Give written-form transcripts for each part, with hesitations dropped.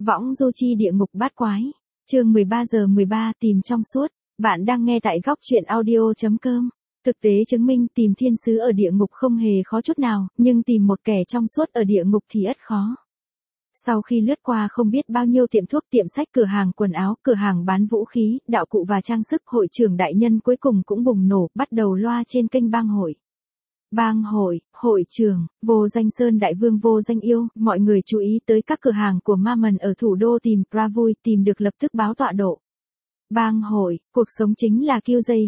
Võng du chi địa ngục bát quái. Chương 13 tìm trong suốt. Bạn đang nghe tại góc truyện audio.com. Thực tế chứng minh tìm thiên sứ ở địa ngục không hề khó chút nào, nhưng tìm một kẻ trong suốt ở địa ngục thì ắt khó. Sau khi lướt qua không biết bao nhiêu tiệm thuốc, tiệm sách, cửa hàng quần áo, cửa hàng bán vũ khí, đạo cụ và trang sức, hội trưởng đại nhân cuối cùng cũng bùng nổ, bắt đầu loa trên kênh bang hội. Bang hội, hội trưởng, Vô Danh Sơn đại vương Vô Danh Yêu, mọi người chú ý tới các cửa hàng của ma mần ở thủ đô tìm ra vui, tìm được lập tức báo tọa độ. Bang hội, cuộc sống chính là kiêu dây,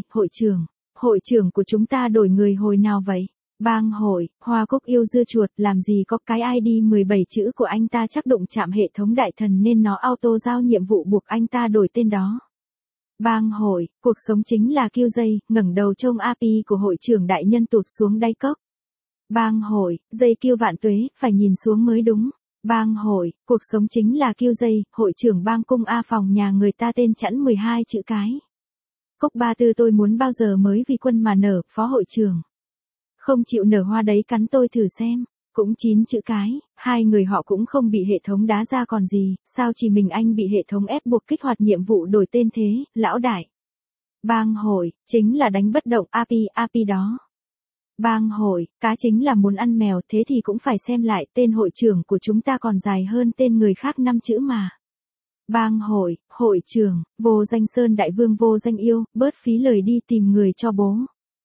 hội trưởng của chúng ta đổi người hồi nào vậy? Bang hội, Hoa Cúc yêu dưa chuột, làm gì có cái ID 17 chữ của anh ta chắc đụng chạm hệ thống đại thần nên nó auto giao nhiệm vụ buộc anh ta đổi tên đó. Bang hội, cuộc sống chính là kiêu dây, ngẩng đầu trông API của hội trưởng đại nhân tụt xuống đáy cốc. Bang hội, dây kiêu vạn tuế, phải nhìn xuống mới đúng. Bang hội, cuộc sống chính là kiêu dây, hội trưởng bang cung A phòng nhà người ta tên chẵn 12 chữ cái. Cốc 34 tôi muốn bao giờ mới vì quân mà nở, phó hội trưởng. Không chịu nở hoa đấy cắn tôi thử xem. Cũng 9 chữ cái, hai người họ cũng không bị hệ thống đá ra còn gì, sao chỉ mình anh bị hệ thống ép buộc kích hoạt nhiệm vụ đổi tên thế, lão đại. Bang hội, chính là đánh bất động API đó. Bang hội, cá chính là muốn ăn mèo, thế thì cũng phải xem lại, tên hội trưởng của chúng ta còn dài hơn tên người khác 5 chữ mà. Bang hội, hội trưởng, Vô Danh Sơn đại vương Vô Danh Yêu, bớt phí lời đi tìm người cho bố.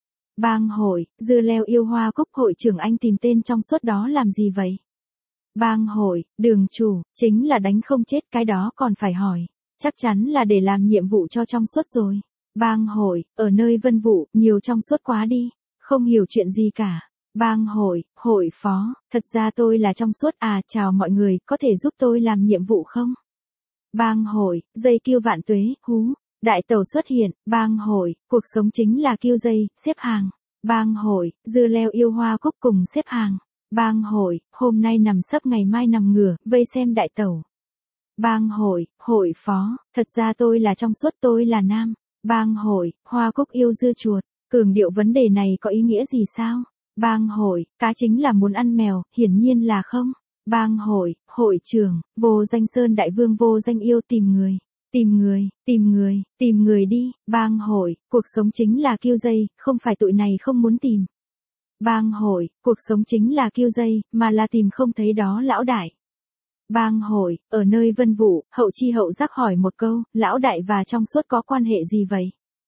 Bang hội, dưa leo yêu Hoa Cúc, hội trưởng anh tìm tên trong suốt đó làm gì vậy? Bang hội, đường chủ, chính là đánh không chết, cái đó còn phải hỏi. Chắc chắn là để làm nhiệm vụ cho trong suốt rồi. Bang hội, ở nơi vân vụ, nhiều trong suốt quá đi. Không hiểu chuyện gì cả. Bang hội, hội phó, thật ra tôi là trong suốt à, chào mọi người, có thể giúp tôi làm nhiệm vụ không? Bang hội, dây kiêu vạn tuế, hú. Đại tẩu xuất hiện, bang hội, cuộc sống chính là kiêu dây, xếp hàng. Bang hội, dưa leo yêu Hoa Cúc cùng xếp hàng. Bang hội, hôm nay nằm sấp ngày mai nằm ngửa, vây xem đại tẩu. Bang hội, hội phó, thật ra tôi là trong suốt, tôi là nam. Bang hội, Hoa Cúc yêu dưa chuột, cường điệu vấn đề này có ý nghĩa gì sao? Bang hội, cá chính là muốn ăn mèo, hiển nhiên là không. Bang hội, hội trưởng, Vô Danh Sơn đại vương Vô Danh Yêu tìm người. Tìm người đi. Bang hội, cuộc sống chính là kiêu dây, không phải tụi này không muốn tìm. Bang hội, cuộc sống chính là kiêu dây, mà là tìm không thấy đó lão đại. Bang hội, ở nơi vân vụ, hậu chi hậu giác hỏi một câu, lão đại và trong suốt có quan hệ gì vậy?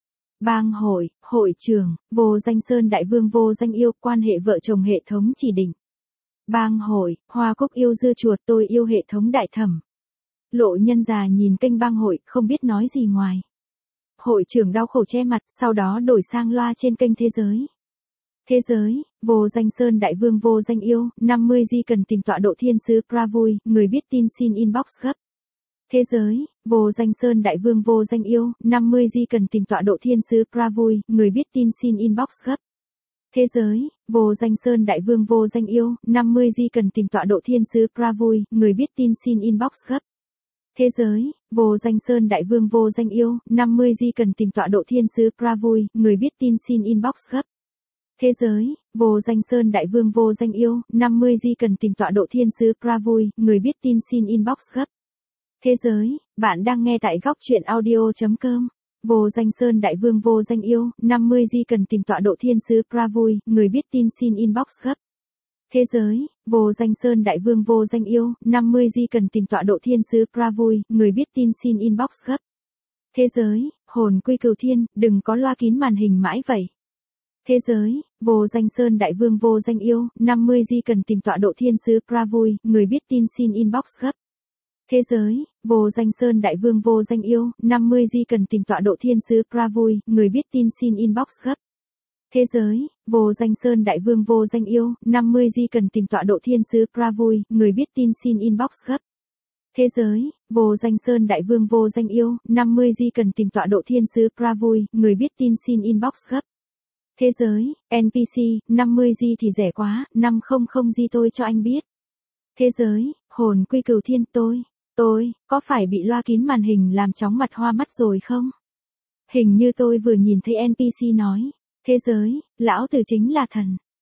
Bang hội, hội trưởng, Vô Danh Sơn đại vương Vô Danh Yêu, quan hệ vợ chồng hệ thống chỉ định. Bang hội, Hoa Cúc yêu dưa chuột, tôi yêu hệ thống đại thẩm. Lộ nhân già nhìn kênh bang hội, không biết nói gì ngoài. Hội trưởng đau khổ che mặt, sau đó đổi sang loa trên kênh thế giới. Thế giới, Vô Danh Sơn đại vương Vô Danh Yêu, 50 di cần tìm tọa độ thiên sứ ra vui, người biết tin xin inbox gấp. Thế giới, Vô Danh Sơn đại vương Vô Danh Yêu, 50 di cần tìm tọa độ thiên sứ ra vui, người biết tin xin inbox gấp. Thế giới, Vô Danh Sơn đại vương Vô Danh Yêu, 50 di cần tìm tọa độ thiên sứ ra vui, người biết tin xin inbox gấp. Thế giới, Vô Danh Sơn đại vương Vô Danh Yêu, 50 di cần tìm tọa độ thiên sứ ra vui, người biết tin xin inbox gấp. Thế giới, Vô Danh Sơn đại vương Vô Danh Yêu, 50 di cần tìm tọa độ thiên sứ ra vui, người biết tin xin inbox gấp. Thế giới, bạn đang nghe tại góc truyện audio.com. Vô Danh Sơn đại vương Vô Danh Yêu, 50 di cần tìm tọa độ thiên sứ ra vui, người biết tin xin inbox gấp. Thế giới, Vô Danh Sơn đại vương Vô Danh Yêu, 50 di cần tìm tọa độ thiên sứ ra vui, người biết tin xin inbox gấp. Thế giới, hồn quy cửu thiên, đừng có loa kín màn hình mãi vậy. Thế giới, Vô Danh Sơn đại vương Vô Danh Yêu, 50 di cần tìm tọa độ thiên sứ ra vui, người biết tin xin inbox gấp. Thế giới, Vô Danh Sơn đại vương Vô Danh Yêu, 50 di cần tìm tọa độ thiên sứ ra vui, người biết tin xin inbox gấp. Thế giới, Vô Danh Sơn đại vương Vô Danh Yêu, 50 di cần tìm tọa độ thiên sứ ra vui, người biết tin xin inbox gấp. Thế giới, Vô Danh Sơn đại vương Vô Danh Yêu, 50 di cần tìm tọa độ thiên sứ ra vui, người biết tin xin inbox gấp. Thế giới, NPC, 50 di thì rẻ quá, 500 di tôi cho anh biết. Thế giới, hồn quy cửu thiên, tôi, có phải bị loa kín màn hình làm chóng mặt hoa mắt rồi không? Hình như tôi vừa nhìn thấy NPC nói. Thế giới, lão tử chính là thần.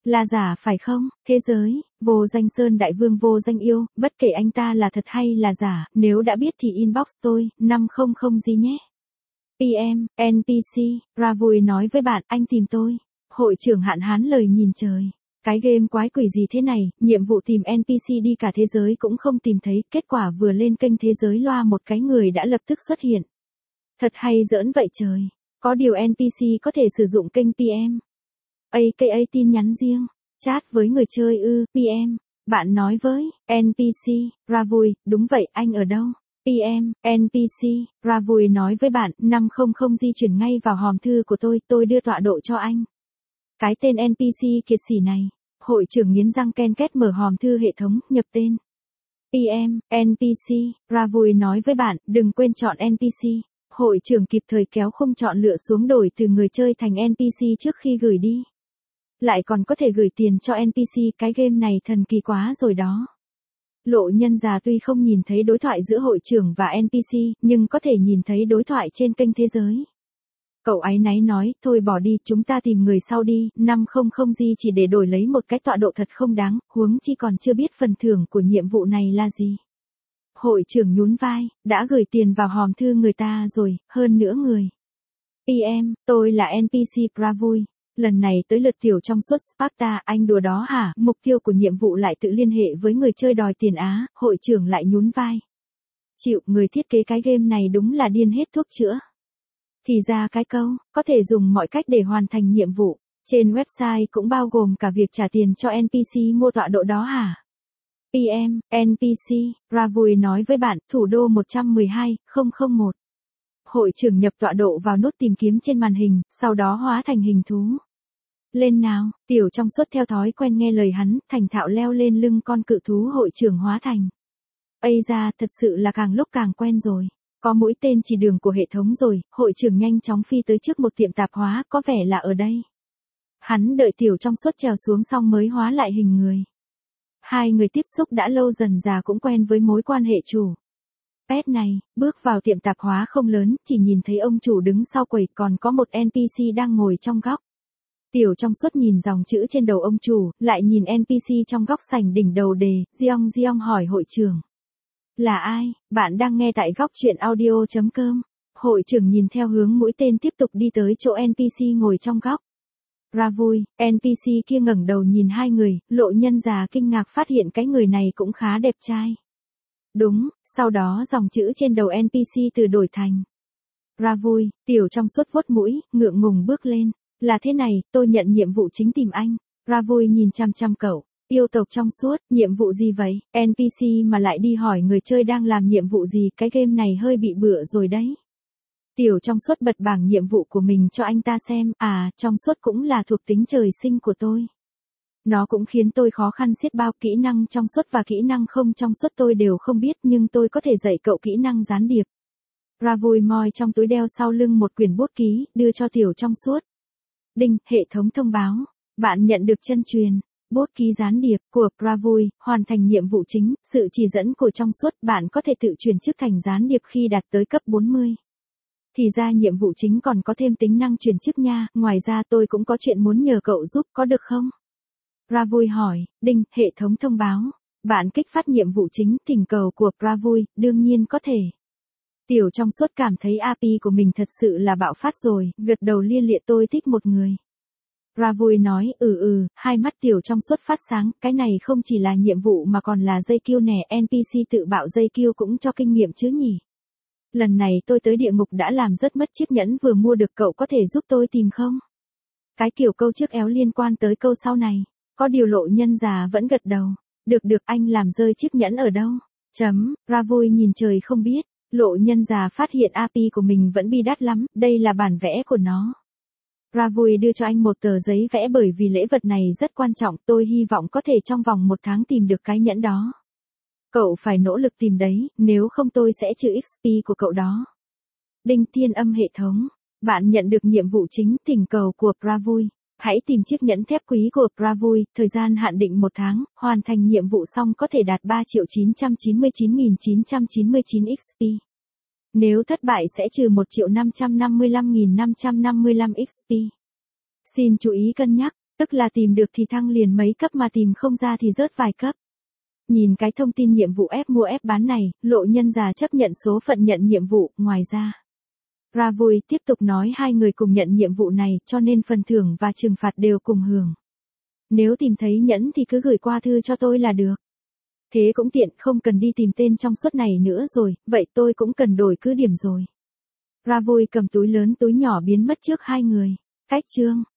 Là giả phải không? Thế giới, Vô Danh Sơn đại vương Vô Danh yêu, bất kể anh ta là thật hay là giả, nếu đã biết thì inbox tôi, 500 gì nhé. PM, NPC, ra vui nói với bạn, anh tìm tôi. Hội trưởng Hạn Hán lời nhìn trời. Cái game quái quỷ gì thế này, nhiệm vụ tìm NPC đi cả thế giới cũng không tìm thấy, kết quả vừa lên kênh thế giới loa một cái người đã lập tức xuất hiện. Thật hay giỡn vậy trời. Có điều NPC có thể sử dụng kênh PM. AKA tin nhắn riêng, chat với người chơi PM. Bạn nói với NPC, ra vui, đúng vậy, anh ở đâu? PM, NPC, ra vui nói với bạn, 500 di chuyển ngay vào hòm thư của tôi đưa tọa độ cho anh. Cái tên NPC kiệt sỉ này. Hội trưởng nghiến răng ken két mở hòm thư hệ thống, nhập tên. PM, NPC, ra vui nói với bạn, đừng quên chọn NPC. Hội trưởng kịp thời kéo khung chọn lựa xuống đổi từ người chơi thành NPC trước khi gửi đi. Lại còn có thể gửi tiền cho NPC, cái game này thần kỳ quá rồi đó. Lộ Nhân già tuy không nhìn thấy đối thoại giữa hội trưởng và NPC, nhưng có thể nhìn thấy đối thoại trên kênh thế giới. Cậu áy náy nói, thôi bỏ đi, chúng ta tìm người sau đi, 500 gì chỉ để đổi lấy một cái tọa độ thật không đáng, huống chi còn chưa biết phần thưởng của nhiệm vụ này là gì. Hội trưởng nhún vai, đã gửi tiền vào hòm thư người ta rồi, hơn nữa người. PM, tôi là NPC Bravui. Lần này tới lượt tiểu trong suốt Sparta, anh đùa đó hả? Mục tiêu của nhiệm vụ lại tự liên hệ với người chơi đòi tiền á, hội trưởng lại nhún vai. Chịu, người thiết kế cái game này đúng là điên hết thuốc chữa. Thì ra cái câu, có thể dùng mọi cách để hoàn thành nhiệm vụ. Trên website cũng bao gồm cả việc trả tiền cho NPC mua tọa độ đó hả? PM, NPC, Bravui nói với bạn, thủ đô 112,001. Hội trưởng nhập tọa độ vào nút tìm kiếm trên màn hình, sau đó hóa thành hình thú. Lên nào, tiểu trong suốt theo thói quen nghe lời hắn, thành thạo leo lên lưng con cự thú hội trưởng hóa thành. Ây da, thật sự là càng lúc càng quen rồi. Có mũi tên chỉ đường của hệ thống rồi, hội trưởng nhanh chóng phi tới trước một tiệm tạp hóa, có vẻ là ở đây. Hắn đợi tiểu trong suốt trèo xuống xong mới hóa lại hình người. Hai người tiếp xúc đã lâu dần già cũng quen với mối quan hệ chủ. Pet này, bước vào tiệm tạp hóa không lớn, chỉ nhìn thấy ông chủ đứng sau quầy, còn có một NPC đang ngồi trong góc. Tiểu trong suốt nhìn dòng chữ trên đầu ông chủ, lại nhìn NPC trong góc sảnh đỉnh đầu đề, Giong hỏi hội trưởng. Là ai? Bạn đang nghe tại góc truyện audio.com. Hội trưởng nhìn theo hướng mũi tên tiếp tục đi tới chỗ NPC ngồi trong góc. Ra vui, NPC kia ngẩng đầu nhìn hai người, Lộ Nhân già kinh ngạc phát hiện cái người này cũng khá đẹp trai. Đúng, sau đó dòng chữ trên đầu NPC từ đổi thành. Ra vui, tiểu trong suốt vuốt mũi, ngượng ngùng bước lên. Là thế này, tôi nhận nhiệm vụ chính tìm anh. Ra vui nhìn chăm chăm cậu. Yêu tộc trong suốt, nhiệm vụ gì vậy? NPC mà lại đi hỏi người chơi đang làm nhiệm vụ gì, cái game này hơi bị bựa rồi đấy. Tiểu trong suốt bật bảng nhiệm vụ của mình cho anh ta xem, à, trong suốt cũng là thuộc tính trời sinh của tôi. Nó cũng khiến tôi khó khăn xiết bao, kỹ năng trong suốt và kỹ năng không trong suốt tôi đều không biết, nhưng tôi có thể dạy cậu kỹ năng gián điệp. Ra vui moi trong túi đeo sau lưng một quyển bút ký, đưa cho tiểu trong suốt. Đinh, hệ thống thông báo. Bạn nhận được chân truyền. Bút ký gián điệp của Bravui, hoàn thành nhiệm vụ chính, sự chỉ dẫn của trong suốt, bạn có thể tự chuyển chức thành gián điệp khi đạt tới cấp 40. Thì ra nhiệm vụ chính còn có thêm tính năng chuyển chức nha, ngoài ra tôi cũng có chuyện muốn nhờ cậu giúp, có được không? Bravui hỏi, đinh, hệ thống thông báo. Bạn kích phát nhiệm vụ chính, thỉnh cầu của Bravui, đương nhiên có thể. Tiểu trong suốt cảm thấy API của mình thật sự là bạo phát rồi, gật đầu lia lịa, tôi thích một người. Bravui nói, hai mắt tiểu trong suốt phát sáng, cái này không chỉ là nhiệm vụ mà còn là dây kiêu nè, NPC tự bạo dây kiêu cũng cho kinh nghiệm chứ nhỉ. Lần này tôi tới địa ngục đã làm rớt mất chiếc nhẫn vừa mua được, cậu có thể giúp tôi tìm không? Cái kiểu câu trước éo liên quan tới câu sau này, có điều Lộ Nhân già vẫn gật đầu. Được anh làm rơi chiếc nhẫn ở đâu? Bravui nhìn trời không biết, Lộ Nhân già phát hiện API của mình vẫn bi đắt lắm, đây là bản vẽ của nó. Bravui đưa cho anh một tờ giấy vẽ bởi vì lễ vật này rất quan trọng, tôi hy vọng có thể trong vòng 1 tháng tìm được cái nhẫn đó. Cậu phải nỗ lực tìm đấy, nếu không tôi sẽ trừ XP của cậu đó. Đinh, thiên âm hệ thống. Bạn nhận được nhiệm vụ chính, thỉnh cầu của Bravui. Hãy tìm chiếc nhẫn thép quý của Bravui, thời gian hạn định 1 tháng, hoàn thành nhiệm vụ xong có thể đạt 3.999.999 XP. Nếu thất bại sẽ trừ 1.555.555 XP. Xin chú ý cân nhắc, Tức là tìm được thì thăng liền mấy cấp mà tìm không ra thì rớt vài cấp. Nhìn cái thông tin nhiệm vụ ép mua ép bán này, Lộ Nhân già chấp nhận số phận nhận nhiệm vụ, ngoài ra. Ra vui tiếp tục nói hai người cùng nhận nhiệm vụ này cho nên phần thưởng và trừng phạt đều cùng hưởng. Nếu tìm thấy nhẫn thì cứ gửi qua thư cho tôi là được. Thế cũng tiện, không cần đi tìm tên trong suốt này nữa rồi, vậy tôi cũng cần đổi cứ điểm rồi. Ra vui cầm túi lớn túi nhỏ biến mất trước hai người. Cách chương.